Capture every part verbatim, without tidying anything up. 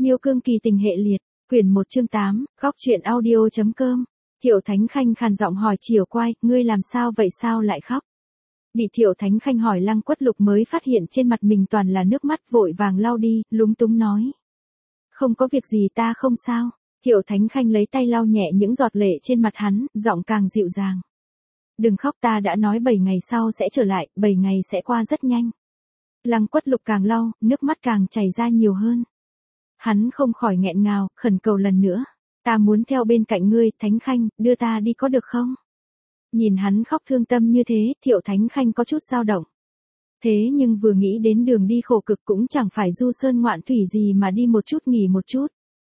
Miêu Cương Kỳ tình hệ liệt, quyển một chương tám, góc truyện audio.com. Thiệu Thánh Khanh khàn giọng hỏi Triều Quai, ngươi làm sao vậy, sao lại khóc? Bị Thiệu Thánh Khanh hỏi, Lăng Quất Lục mới phát hiện trên mặt mình toàn là nước mắt, vội vàng lau đi, lúng túng nói. Không có việc gì, ta không sao. Thiệu Thánh Khanh lấy tay lau nhẹ những giọt lệ trên mặt hắn, giọng càng dịu dàng. Đừng khóc, ta đã nói bảy ngày sau sẽ trở lại, bảy ngày sẽ qua rất nhanh. Lăng Quất Lục càng lau, nước mắt càng chảy ra nhiều hơn. Hắn không khỏi nghẹn ngào, khẩn cầu lần nữa. Ta muốn theo bên cạnh ngươi, Thánh Khanh, đưa ta đi có được không? Nhìn hắn khóc thương tâm như thế, Thiệu Thánh Khanh có chút dao động. Thế nhưng vừa nghĩ đến đường đi khổ cực cũng chẳng phải du sơn ngoạn thủy gì mà đi một chút nghỉ một chút.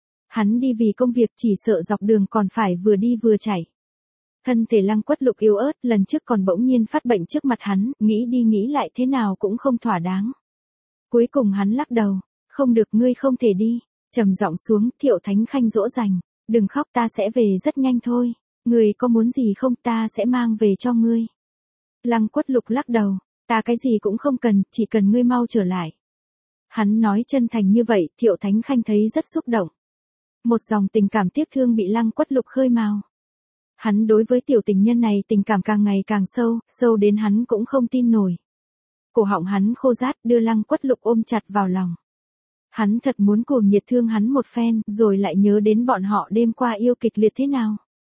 Hắn đi vì công việc, chỉ sợ dọc đường còn phải vừa đi vừa chảy. Thân thể Lăng Quất Lục yếu ớt, lần trước còn bỗng nhiên phát bệnh trước mặt hắn, nghĩ đi nghĩ lại thế nào cũng không thỏa đáng. Cuối cùng hắn lắc đầu, không được, ngươi không thể đi. Trầm giọng xuống, Thiệu Thánh Khanh dỗ dành, đừng khóc, ta sẽ về rất nhanh thôi. Ngươi có muốn gì không, ta sẽ mang về cho ngươi. Lăng Quất Lục lắc đầu, ta cái gì cũng không cần, chỉ cần ngươi mau trở lại. Hắn nói chân thành như vậy, Thiệu Thánh Khanh thấy rất xúc động. Một dòng tình cảm tiếc thương bị Lăng Quất Lục khơi mào. Hắn đối với tiểu tình nhân này tình cảm càng ngày càng sâu, sâu đến hắn cũng không tin nổi. Cổ họng hắn khô rát, đưa Lăng Quất Lục ôm chặt vào lòng. Hắn thật muốn cuồng nhiệt thương hắn một phen, rồi lại nhớ đến bọn họ đêm qua yêu kịch liệt thế nào.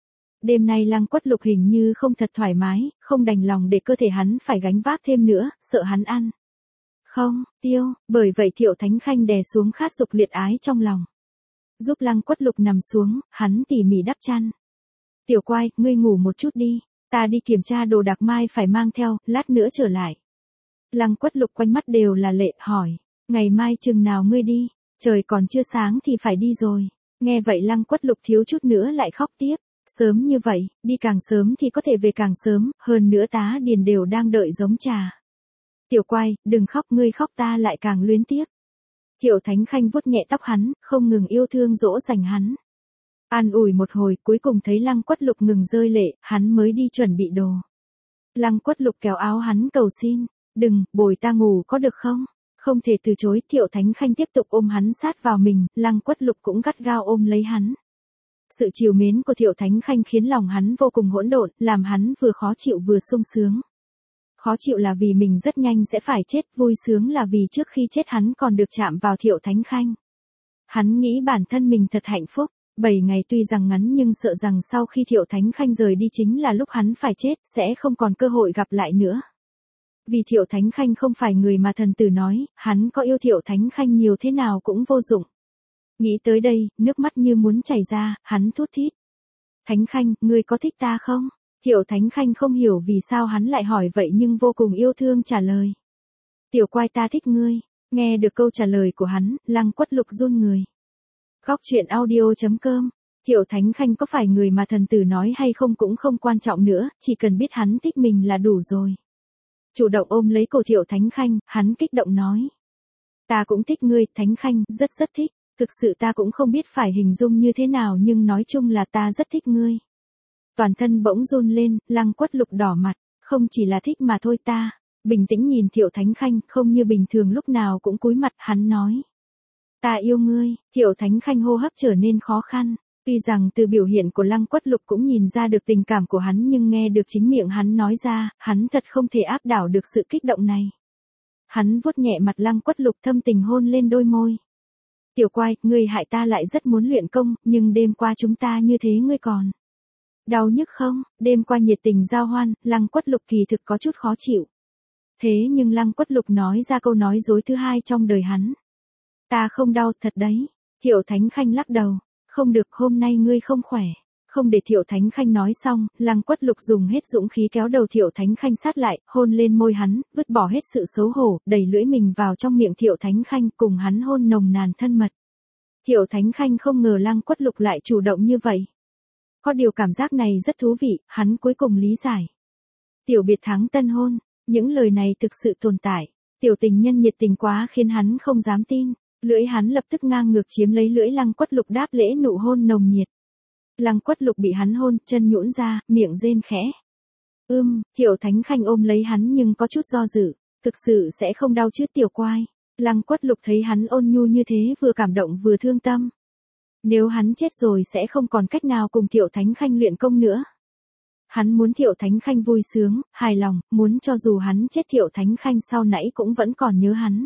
Đêm nay Lăng Quất Lục hình như không thật thoải mái, không đành lòng để cơ thể hắn phải gánh vác thêm nữa, sợ hắn ăn. Không, tiêu, bởi vậy Thiệu Thánh Khanh đè xuống khát dục liệt ái trong lòng. Giúp Lăng Quất Lục nằm xuống, hắn tỉ mỉ đắp chăn. Tiểu Quai, ngươi ngủ một chút đi, ta đi kiểm tra đồ đạc mai phải mang theo, lát nữa trở lại. Lăng Quất Lục quanh mắt đều là lệ, hỏi, ngày mai chừng nào ngươi đi, trời còn chưa sáng thì phải đi rồi. Nghe vậy Lăng Quất Lục thiếu chút nữa lại khóc tiếp, sớm như vậy, đi càng sớm thì có thể về càng sớm, hơn nữa tá điền đều đang đợi giống trà. Tiểu Quai, đừng khóc, ngươi khóc ta lại càng luyến tiếc. Thiệu Thánh Khanh vuốt nhẹ tóc hắn, không ngừng yêu thương dỗ dành hắn. An ủi một hồi, cuối cùng thấy Lăng Quất Lục ngừng rơi lệ, hắn mới đi chuẩn bị đồ. Lăng Quất Lục kéo áo hắn cầu xin, đừng, bồi ta ngủ có được không? Không thể từ chối, Thiệu Thánh Khanh tiếp tục ôm hắn sát vào mình, Lăng Quất Lục cũng gắt gao ôm lấy hắn. Sự trìu mến của Thiệu Thánh Khanh khiến lòng hắn vô cùng hỗn độn, làm hắn vừa khó chịu vừa sung sướng. Khó chịu là vì mình rất nhanh sẽ phải chết, vui sướng là vì trước khi chết hắn còn được chạm vào Thiệu Thánh Khanh. Hắn nghĩ bản thân mình thật hạnh phúc. Bảy ngày tuy rằng ngắn nhưng sợ rằng sau khi Thiệu Thánh Khanh rời đi chính là lúc hắn phải chết, sẽ không còn cơ hội gặp lại nữa. Vì Thiệu Thánh Khanh không phải người mà thần tử nói, hắn có yêu Thiệu Thánh Khanh nhiều thế nào cũng vô dụng. Nghĩ tới đây, nước mắt như muốn chảy ra, hắn thút thít. Thánh Khanh, ngươi có thích ta không? Thiệu Thánh Khanh không hiểu vì sao hắn lại hỏi vậy nhưng vô cùng yêu thương trả lời. Tiểu Quai, ta thích ngươi. Nghe được câu trả lời của hắn, Lăng Quất Lục run người. Góc truyện audio.com. Thiệu Thánh Khanh có phải người mà thần tử nói hay không cũng không quan trọng nữa, chỉ cần biết hắn thích mình là đủ rồi. Chủ động ôm lấy cổ Thiệu Thánh Khanh, hắn kích động nói. Ta cũng thích ngươi, Thánh Khanh, rất rất thích. Thực sự ta cũng không biết phải hình dung như thế nào nhưng nói chung là ta rất thích ngươi. Toàn thân bỗng run lên, Lăng Quất Lục đỏ mặt, không chỉ là thích mà thôi ta. Bình tĩnh nhìn Thiệu Thánh Khanh, không như bình thường lúc nào cũng cúi mặt, hắn nói. Ta yêu ngươi. Thiệu Thánh Khanh hô hấp trở nên khó khăn. Tuy rằng từ biểu hiện của Lăng Quất Lục cũng nhìn ra được tình cảm của hắn nhưng nghe được chính miệng hắn nói ra, hắn thật không thể áp đảo được sự kích động này. Hắn vuốt nhẹ mặt Lăng Quất Lục, thâm tình hôn lên đôi môi. Tiểu Quai, ngươi hại ta lại rất muốn luyện công, nhưng đêm qua chúng ta như thế ngươi còn đau nhức không? Đêm qua nhiệt tình giao hoan, Lăng Quất Lục kỳ thực có chút khó chịu. Thế nhưng Lăng Quất Lục nói ra câu nói dối thứ hai trong đời hắn. Ta không đau, thật đấy. Thiệu Thánh Khanh lắc đầu. Không được, hôm nay ngươi không khỏe. Không để Thiệu Thánh Khanh nói xong, Lăng Quất Lục dùng hết dũng khí kéo đầu Thiệu Thánh Khanh sát lại, hôn lên môi hắn, vứt bỏ hết sự xấu hổ, đẩy lưỡi mình vào trong miệng Thiệu Thánh Khanh, cùng hắn hôn nồng nàn thân mật. Thiệu Thánh Khanh không ngờ Lăng Quất Lục lại chủ động như vậy. Có điều cảm giác này rất thú vị, hắn cuối cùng lý giải. Tiểu biệt thắng tân hôn, những lời này thực sự tồn tại. Tiểu tình nhân nhiệt tình quá khiến hắn không dám tin. Lưỡi hắn lập tức ngang ngược chiếm lấy lưỡi Lăng Quất Lục đáp lễ nụ hôn nồng nhiệt. Lăng Quất Lục bị hắn hôn, chân nhũn ra, miệng rên khẽ. Ưm, Thiệu Thánh Khanh ôm lấy hắn nhưng có chút do dự. Thực sự sẽ không đau chứ Tiểu Quai. Lăng Quất Lục thấy hắn ôn nhu như thế vừa cảm động vừa thương tâm. Nếu hắn chết rồi sẽ không còn cách nào cùng Thiệu Thánh Khanh luyện công nữa. Hắn muốn Thiệu Thánh Khanh vui sướng, hài lòng, muốn cho dù hắn chết Thiệu Thánh Khanh sau nãy cũng vẫn còn nhớ hắn.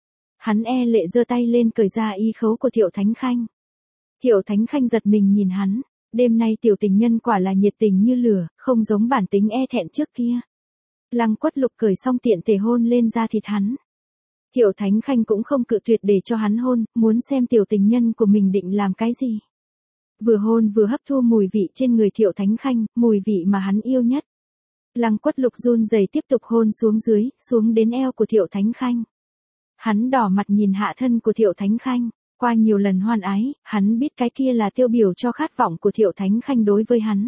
Hắn e lệ giơ tay lên cởi ra y khấu của Thiệu Thánh Khanh. Thiệu Thánh Khanh giật mình nhìn hắn, đêm nay tiểu tình nhân quả là nhiệt tình như lửa, không giống bản tính e thẹn trước kia. Lăng Quất Lục cởi xong tiện thể hôn lên da thịt hắn. Thiệu Thánh Khanh cũng không cự tuyệt để cho hắn hôn, muốn xem tiểu tình nhân của mình định làm cái gì. Vừa hôn vừa hấp thu mùi vị trên người Thiệu Thánh Khanh, mùi vị mà hắn yêu nhất. Lăng Quất Lục run rẩy tiếp tục hôn xuống dưới, xuống đến eo của Thiệu Thánh Khanh. Hắn đỏ mặt nhìn hạ thân của Thiệu Thánh Khanh, qua nhiều lần hoan ái, hắn biết cái kia là tiêu biểu cho khát vọng của Thiệu Thánh Khanh đối với hắn.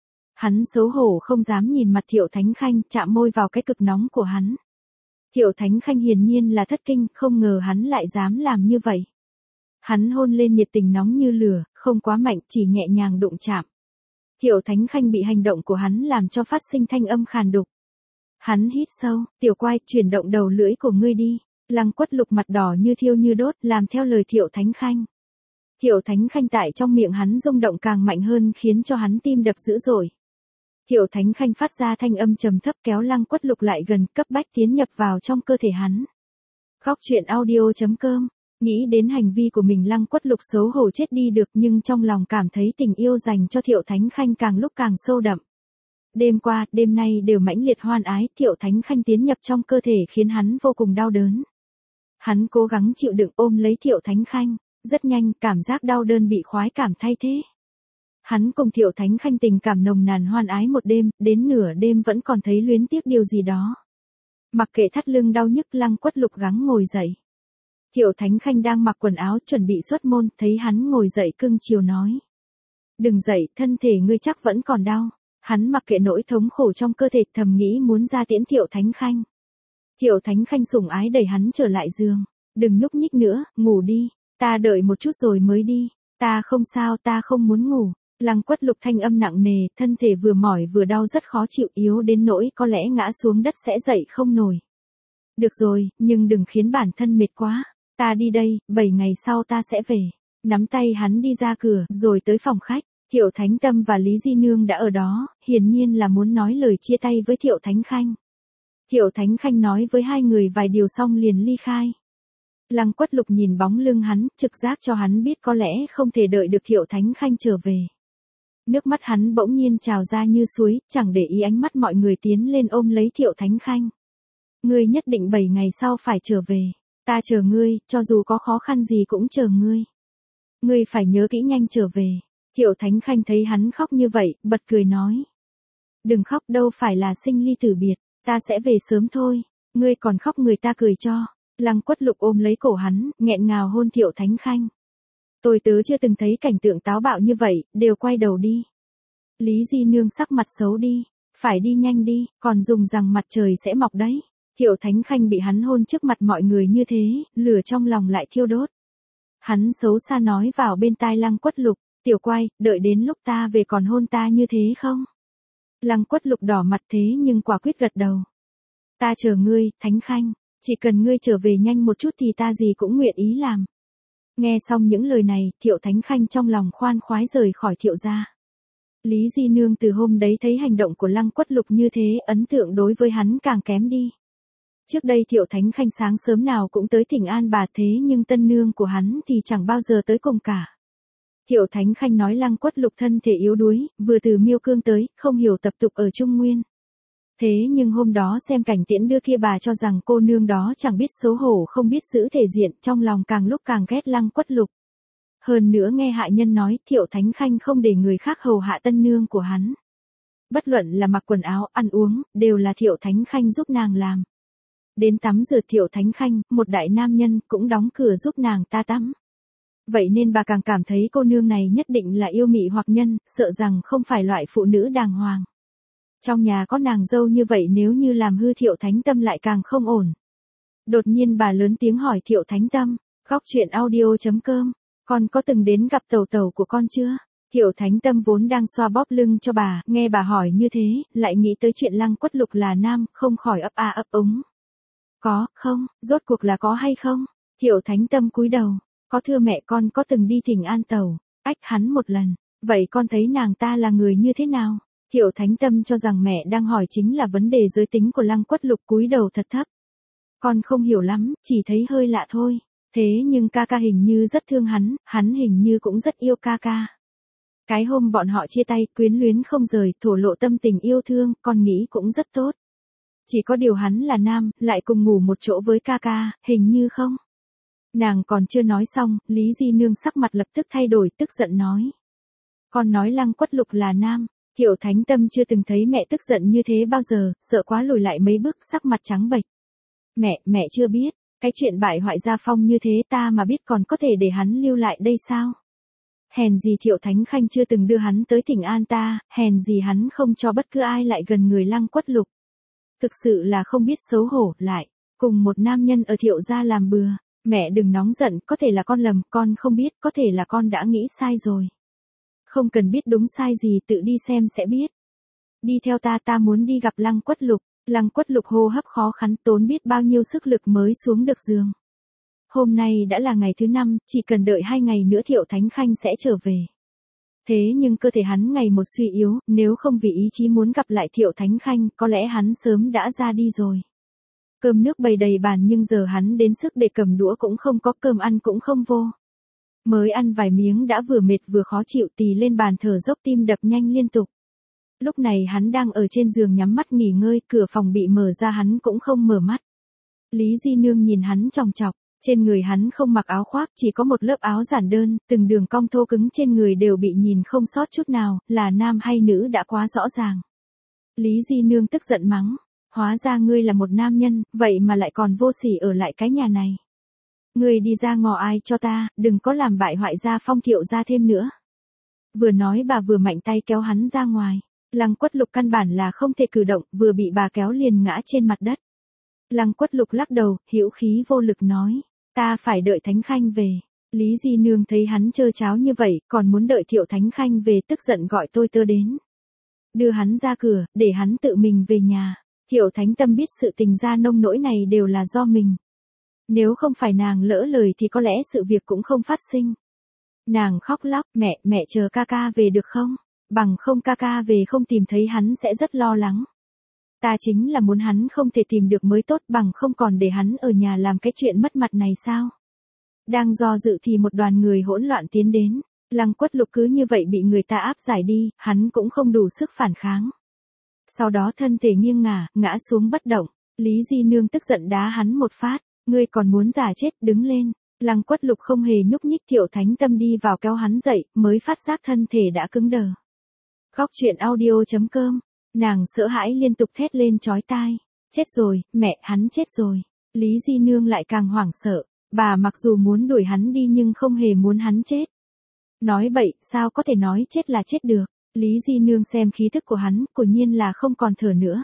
Hắn xấu hổ không dám nhìn mặt Thiệu Thánh Khanh, chạm môi vào cái cực nóng của hắn. Thiệu Thánh Khanh hiển nhiên là thất kinh, không ngờ hắn lại dám làm như vậy. Hắn hôn lên nhiệt tình nóng như lửa, không quá mạnh, chỉ nhẹ nhàng đụng chạm. Thiệu Thánh Khanh bị hành động của hắn làm cho phát sinh thanh âm khàn đục. Hắn hít sâu, tiểu quai, chuyển động đầu lưỡi của ngươi đi. Lăng Quất Lục mặt đỏ như thiêu như đốt, làm theo lời Thiệu Thánh Khanh. Thiệu Thánh Khanh tại trong miệng hắn rung động càng mạnh hơn khiến cho hắn tim đập dữ dội. Thiệu Thánh Khanh phát ra thanh âm trầm thấp kéo Lăng Quất Lục lại gần, cấp bách tiến nhập vào trong cơ thể hắn. Góc truyện audio chấm com. Nghĩ đến hành vi của mình Lăng Quất Lục xấu hổ chết đi được, nhưng trong lòng cảm thấy tình yêu dành cho Thiệu Thánh Khanh càng lúc càng sâu đậm. Đêm qua, đêm nay đều mãnh liệt hoan ái, Thiệu Thánh Khanh tiến nhập trong cơ thể khiến hắn vô cùng đau đớn. Hắn cố gắng chịu đựng ôm lấy Thiệu Thánh Khanh, rất nhanh, cảm giác đau đớn bị khoái cảm thay thế. Hắn cùng Thiệu Thánh Khanh tình cảm nồng nàn hoan ái một đêm, đến nửa đêm vẫn còn thấy luyến tiếc điều gì đó. Mặc kệ thắt lưng đau nhức, Lăng Quất Lục gắng ngồi dậy. Thiệu Thánh Khanh đang mặc quần áo chuẩn bị xuất môn, thấy hắn ngồi dậy cưng chiều nói. Đừng dậy, thân thể ngươi chắc vẫn còn đau. Hắn mặc kệ nỗi thống khổ trong cơ thể, thầm nghĩ muốn ra tiễn Thiệu Thánh Khanh. Thiệu Thánh Khanh sủng ái đẩy hắn trở lại giường. Đừng nhúc nhích nữa, ngủ đi. Ta đợi một chút rồi mới đi. Ta không sao, ta không muốn ngủ. Lăng Quất Lục thanh âm nặng nề, thân thể vừa mỏi vừa đau rất khó chịu, yếu đến nỗi có lẽ ngã xuống đất sẽ dậy không nổi. Được rồi, nhưng đừng khiến bản thân mệt quá. Ta đi đây, bảy ngày sau ta sẽ về. Nắm tay hắn đi ra cửa, rồi tới phòng khách. Thiệu Thánh Tâm và Lý Di Nương đã ở đó, hiển nhiên là muốn nói lời chia tay với Thiệu Thánh Khanh. Thiệu Thánh Khanh nói với hai người vài điều xong liền ly khai. Lăng Quất Lục nhìn bóng lưng hắn, trực giác cho hắn biết có lẽ không thể đợi được Thiệu Thánh Khanh trở về. Nước mắt hắn bỗng nhiên trào ra như suối, chẳng để ý ánh mắt mọi người tiến lên ôm lấy Thiệu Thánh Khanh. Ngươi nhất định bảy ngày sau phải trở về. Ta chờ ngươi, cho dù có khó khăn gì cũng chờ ngươi. Ngươi phải nhớ kỹ nhanh trở về. Thiệu Thánh Khanh thấy hắn khóc như vậy, bật cười nói. Đừng khóc, đâu phải là sinh ly tử biệt, ta sẽ về sớm thôi. Ngươi còn khóc người ta cười cho. Lăng Quất Lục ôm lấy cổ hắn, nghẹn ngào hôn Thiệu Thánh Khanh. Tôi tớ chưa từng thấy cảnh tượng táo bạo như vậy, đều quay đầu đi. Lý Di Nương sắc mặt xấu đi. Phải đi nhanh đi, còn dùng rằng mặt trời sẽ mọc đấy. Thiệu Thánh Khanh bị hắn hôn trước mặt mọi người như thế, lửa trong lòng lại thiêu đốt. Hắn xấu xa nói vào bên tai Lăng Quất Lục, tiểu quay, đợi đến lúc ta về còn hôn ta như thế không? Lăng Quất Lục đỏ mặt thế nhưng quả quyết gật đầu. Ta chờ ngươi, Thánh Khanh, chỉ cần ngươi trở về nhanh một chút thì ta gì cũng nguyện ý làm. Nghe xong những lời này, Thiệu Thánh Khanh trong lòng khoan khoái rời khỏi Thiệu gia. Lý Di Nương từ hôm đấy thấy hành động của Lăng Quất Lục như thế, ấn tượng đối với hắn càng kém đi. Trước đây Thiệu Thánh Khanh sáng sớm nào cũng tới thỉnh an bà, thế nhưng tân nương của hắn thì chẳng bao giờ tới cùng cả. Thiệu Thánh Khanh nói Lăng Quất Lục thân thể yếu đuối, vừa từ Miêu Cương tới, không hiểu tập tục ở Trung Nguyên. Thế nhưng hôm đó xem cảnh tiễn đưa kia, bà cho rằng cô nương đó chẳng biết xấu hổ, không biết giữ thể diện, trong lòng càng lúc càng ghét Lăng Quất Lục. Hơn nữa nghe hạ nhân nói, Thiệu Thánh Khanh không để người khác hầu hạ tân nương của hắn. Bất luận là mặc quần áo, ăn uống, đều là Thiệu Thánh Khanh giúp nàng làm. Đến tắm rửa Thiệu Thánh Khanh, một đại nam nhân, cũng đóng cửa giúp nàng ta tắm. Vậy nên bà càng cảm thấy cô nương này nhất định là yêu mị hoặc nhân, sợ rằng không phải loại phụ nữ đàng hoàng. Trong nhà có nàng dâu như vậy, nếu như làm hư Thiệu Thánh Tâm lại càng không ổn. Đột nhiên bà lớn tiếng hỏi Thiệu Thánh Tâm, góc truyện audio chấm com, con có từng đến gặp tẩu tẩu của con chưa? Thiệu Thánh Tâm vốn đang xoa bóp lưng cho bà, nghe bà hỏi như thế, lại nghĩ tới chuyện Lăng Quất Lục là nam, không khỏi ấp a ấp úng. Có, không, rốt cuộc là có hay không? Thiệu Thánh Tâm cúi đầu, có thưa mẹ con có từng đi Thỉnh An Tẩu, ách hắn một lần, vậy con thấy nàng ta là người như thế nào? Thiệu Thánh Tâm cho rằng mẹ đang hỏi chính là vấn đề giới tính của Lăng Quất Lục, cúi đầu thật thấp. Con không hiểu lắm, chỉ thấy hơi lạ thôi. Thế nhưng ca ca hình như rất thương hắn, hắn hình như cũng rất yêu ca ca. Cái hôm bọn họ chia tay, quyến luyến không rời, thổ lộ tâm tình yêu thương, con nghĩ cũng rất tốt. Chỉ có điều hắn là nam, lại cùng ngủ một chỗ với ca ca, hình như không. Nàng còn chưa nói xong, Lý Di Nương sắc mặt lập tức thay đổi, tức giận nói. Con nói Lăng Quất Lục là nam. Thiệu Thánh Tâm chưa từng thấy mẹ tức giận như thế bao giờ, sợ quá lùi lại mấy bước, sắc mặt trắng bệch. Mẹ, mẹ chưa biết, cái chuyện bại hoại gia phong như thế ta mà biết còn có thể để hắn lưu lại đây sao? Hèn gì Thiệu Thánh Khanh chưa từng đưa hắn tới Thỉnh An ta, hèn gì hắn không cho bất cứ ai lại gần người Lăng Quất Lục. Thực sự là không biết xấu hổ, lại, cùng một nam nhân ở Thiệu gia làm bừa. Mẹ đừng nóng giận, có thể là con lầm, con không biết, có thể là con đã nghĩ sai rồi. Không cần biết đúng sai gì, tự đi xem sẽ biết. Đi theo ta, ta muốn đi gặp Lăng Quất Lục. Lăng Quất Lục hô hấp khó khăn, tốn biết bao nhiêu sức lực mới xuống được giường. Hôm nay đã là ngày thứ năm, chỉ cần đợi hai ngày nữa Thiệu Thánh Khanh sẽ trở về. Thế nhưng cơ thể hắn ngày một suy yếu, nếu không vì ý chí muốn gặp lại Thiệu Thánh Khanh, có lẽ hắn sớm đã ra đi rồi. Cơm nước bày đầy bàn nhưng giờ hắn đến sức để cầm đũa cũng không có, cơm ăn cũng không vô. Mới ăn vài miếng đã vừa mệt vừa khó chịu, tì lên bàn thở dốc, tim đập nhanh liên tục. Lúc này hắn đang ở trên giường nhắm mắt nghỉ ngơi, cửa phòng bị mở ra hắn cũng không mở mắt. Lý Di Nương nhìn hắn chòng chọc, trên người hắn không mặc áo khoác, chỉ có một lớp áo giản đơn, từng đường cong thô cứng trên người đều bị nhìn không sót chút nào, là nam hay nữ đã quá rõ ràng. Lý Di Nương tức giận mắng, hóa ra ngươi là một nam nhân, vậy mà lại còn vô sỉ ở lại cái nhà này. Ngươi đi ra ngò ai cho ta, đừng có làm bại hoại gia phong Thiệu gia thêm nữa. Vừa nói bà vừa mạnh tay kéo hắn ra ngoài. Lăng Quất Lục căn bản là không thể cử động, vừa bị bà kéo liền ngã trên mặt đất. Lăng Quất Lục lắc đầu, hữu khí vô lực nói, ta phải đợi Thánh Khanh về. Lý Di Nương thấy hắn trơ cháo như vậy, còn muốn đợi Thiệu Thánh Khanh về, tức giận gọi tôi tớ đến. Đưa hắn ra cửa, để hắn tự mình về nhà. Thiệu Thánh Tâm biết sự tình ra nông nỗi này đều là do mình. Nếu không phải nàng lỡ lời thì có lẽ sự việc cũng không phát sinh. Nàng khóc lóc, mẹ, mẹ chờ ca ca về được không? Bằng không ca ca về không tìm thấy hắn sẽ rất lo lắng. Ta chính là muốn hắn không thể tìm được mới tốt, bằng không còn để hắn ở nhà làm cái chuyện mất mặt này sao? Đang do dự thì một đoàn người hỗn loạn tiến đến. Lăng Quất Lục cứ như vậy bị người ta áp giải đi, hắn cũng không đủ sức phản kháng. Sau đó thân thể nghiêng ngả, ngã xuống bất động. Lý Di Nương tức giận đá hắn một phát, ngươi còn muốn giả chết, đứng lên. Lăng Quất Lục không hề nhúc nhích, Thiệu Thánh Tâm đi vào kéo hắn dậy, mới phát giác thân thể đã cứng đờ. Góc truyện audio chấm com, nàng sợ hãi liên tục thét lên chói tai. Chết rồi, mẹ, hắn chết rồi. Lý Di Nương lại càng hoảng sợ, bà mặc dù muốn đuổi hắn đi nhưng không hề muốn hắn chết. Nói bậy, sao có thể nói chết là chết được. Lý Di Nương xem khí thức của hắn, quả nhiên là không còn thở nữa.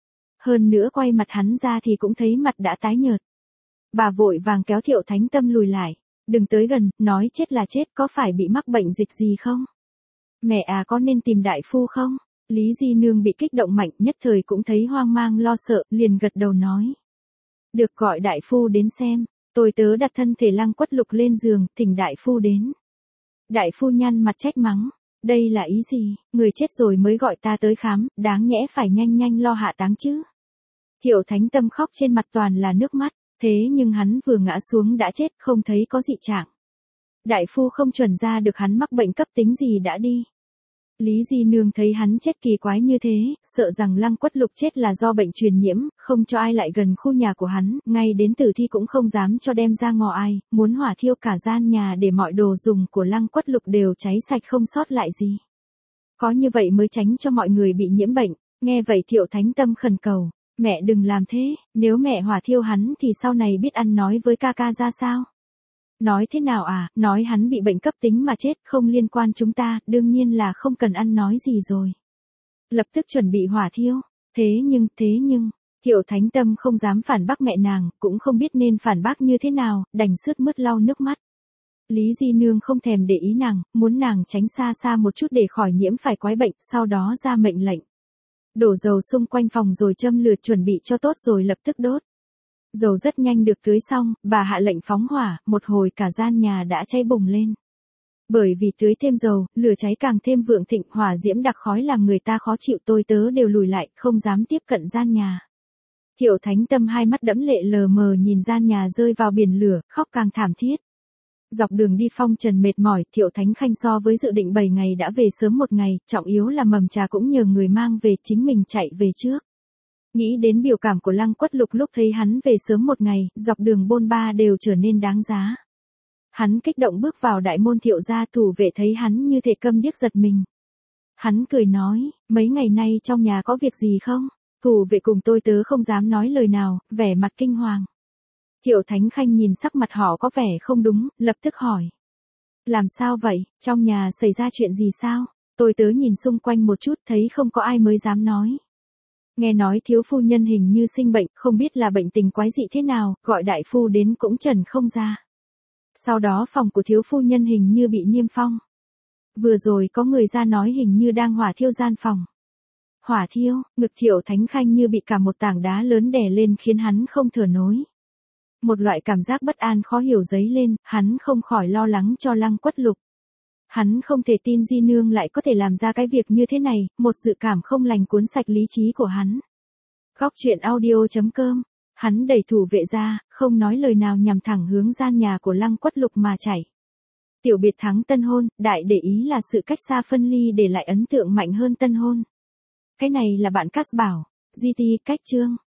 Hơn nữa quay mặt hắn ra thì cũng thấy mặt đã tái nhợt. Bà vội vàng kéo Thiệu Thánh Tâm lùi lại. Đừng tới gần, nói chết là chết, có phải bị mắc bệnh dịch gì không? Mẹ à, có nên tìm đại phu không? Lý Di Nương bị kích động mạnh, nhất thời cũng thấy hoang mang lo sợ, liền gật đầu nói. Được, gọi đại phu đến xem. Tôi tớ đặt thân thể Lăng Quất Lục lên giường, thỉnh đại phu đến. Đại phu nhăn mặt trách mắng. Đây là ý gì? Người chết rồi mới gọi ta tới khám, đáng nhẽ phải nhanh nhanh lo hạ táng chứ. Thiệu Thánh Tâm khóc trên mặt toàn là nước mắt, thế nhưng hắn vừa ngã xuống đã chết, không thấy có dị trạng. Đại phu không chuẩn ra được hắn mắc bệnh cấp tính gì đã đi. Lý Di Nương thấy hắn chết kỳ quái như thế, sợ rằng Lăng Quất Lục chết là do bệnh truyền nhiễm, không cho ai lại gần khu nhà của hắn, ngay đến tử thi cũng không dám cho đem ra ngò ai, muốn hỏa thiêu cả gian nhà để mọi đồ dùng của Lăng Quất Lục đều cháy sạch không sót lại gì. Có như vậy mới tránh cho mọi người bị nhiễm bệnh. Nghe vậy Thiệu Thánh Tâm khẩn cầu, mẹ đừng làm thế, nếu mẹ hỏa thiêu hắn thì sau này biết ăn nói với ca ca ra sao? Nói thế nào à, nói hắn bị bệnh cấp tính mà chết, không liên quan chúng ta, đương nhiên là không cần ăn nói gì rồi. Lập tức chuẩn bị hỏa thiêu. Thế nhưng, thế nhưng, Thiệu Thánh Tâm không dám phản bác mẹ nàng, cũng không biết nên phản bác như thế nào, đành sướt mướt lau nước mắt. Lý Di Nương không thèm để ý nàng, muốn nàng tránh xa xa một chút để khỏi nhiễm phải quái bệnh, sau đó ra mệnh lệnh. Đổ dầu xung quanh phòng rồi châm lửa chuẩn bị cho tốt rồi lập tức đốt. Dầu rất nhanh được tưới xong, bà hạ lệnh phóng hỏa, một hồi cả gian nhà đã cháy bùng lên. Bởi vì tưới thêm dầu, lửa cháy càng thêm vượng thịnh, hỏa diễm đặc khói làm người ta khó chịu, tôi tớ đều lùi lại, không dám tiếp cận gian nhà. Thiệu Thánh Tâm hai mắt đẫm lệ lờ mờ nhìn gian nhà rơi vào biển lửa, khóc càng thảm thiết. Dọc đường đi phong trần mệt mỏi, Thiệu Thánh Khanh so với dự định bảy ngày đã về sớm một ngày, trọng yếu là mầm trà cũng nhờ người mang về, chính mình chạy về trước. Nghĩ đến biểu cảm của Lăng Quất Lục lúc thấy hắn về sớm một ngày, dọc đường bôn ba đều trở nên đáng giá. Hắn kích động bước vào đại môn Thiệu gia, thủ vệ thấy hắn như thể câm điếc giật mình. Hắn cười nói, mấy ngày nay trong nhà có việc gì không? Thủ vệ cùng tôi tớ không dám nói lời nào, vẻ mặt kinh hoàng. Thiệu Thánh Khanh nhìn sắc mặt họ có vẻ không đúng, lập tức hỏi. Làm sao vậy, trong nhà xảy ra chuyện gì sao? Tôi tớ nhìn xung quanh một chút thấy không có ai mới dám nói. Nghe nói thiếu phu nhân hình như sinh bệnh, không biết là bệnh tình quái dị thế nào, gọi đại phu đến cũng trần không ra. Sau đó phòng của thiếu phu nhân hình như bị niêm phong. Vừa rồi có người ra nói hình như đang hỏa thiêu gian phòng. Hỏa thiêu, ngực Thiệu Thánh Khanh như bị cả một tảng đá lớn đè lên khiến hắn không thở nổi. Một loại cảm giác bất an khó hiểu dấy lên, hắn không khỏi lo lắng cho Lăng Quất Lục. Hắn không thể tin Di Nương lại có thể làm ra cái việc như thế này, một dự cảm không lành cuốn sạch lý trí của hắn. Góc truyện audio chấm com, hắn đẩy thủ vệ ra, không nói lời nào nhằm thẳng hướng gian nhà của Lăng Quất Lục mà chạy. Tiểu biệt thắng tân hôn, đại để ý là sự cách xa phân ly để lại ấn tượng mạnh hơn tân hôn. Cái này là bạn Cast bảo, giê tê cách chương.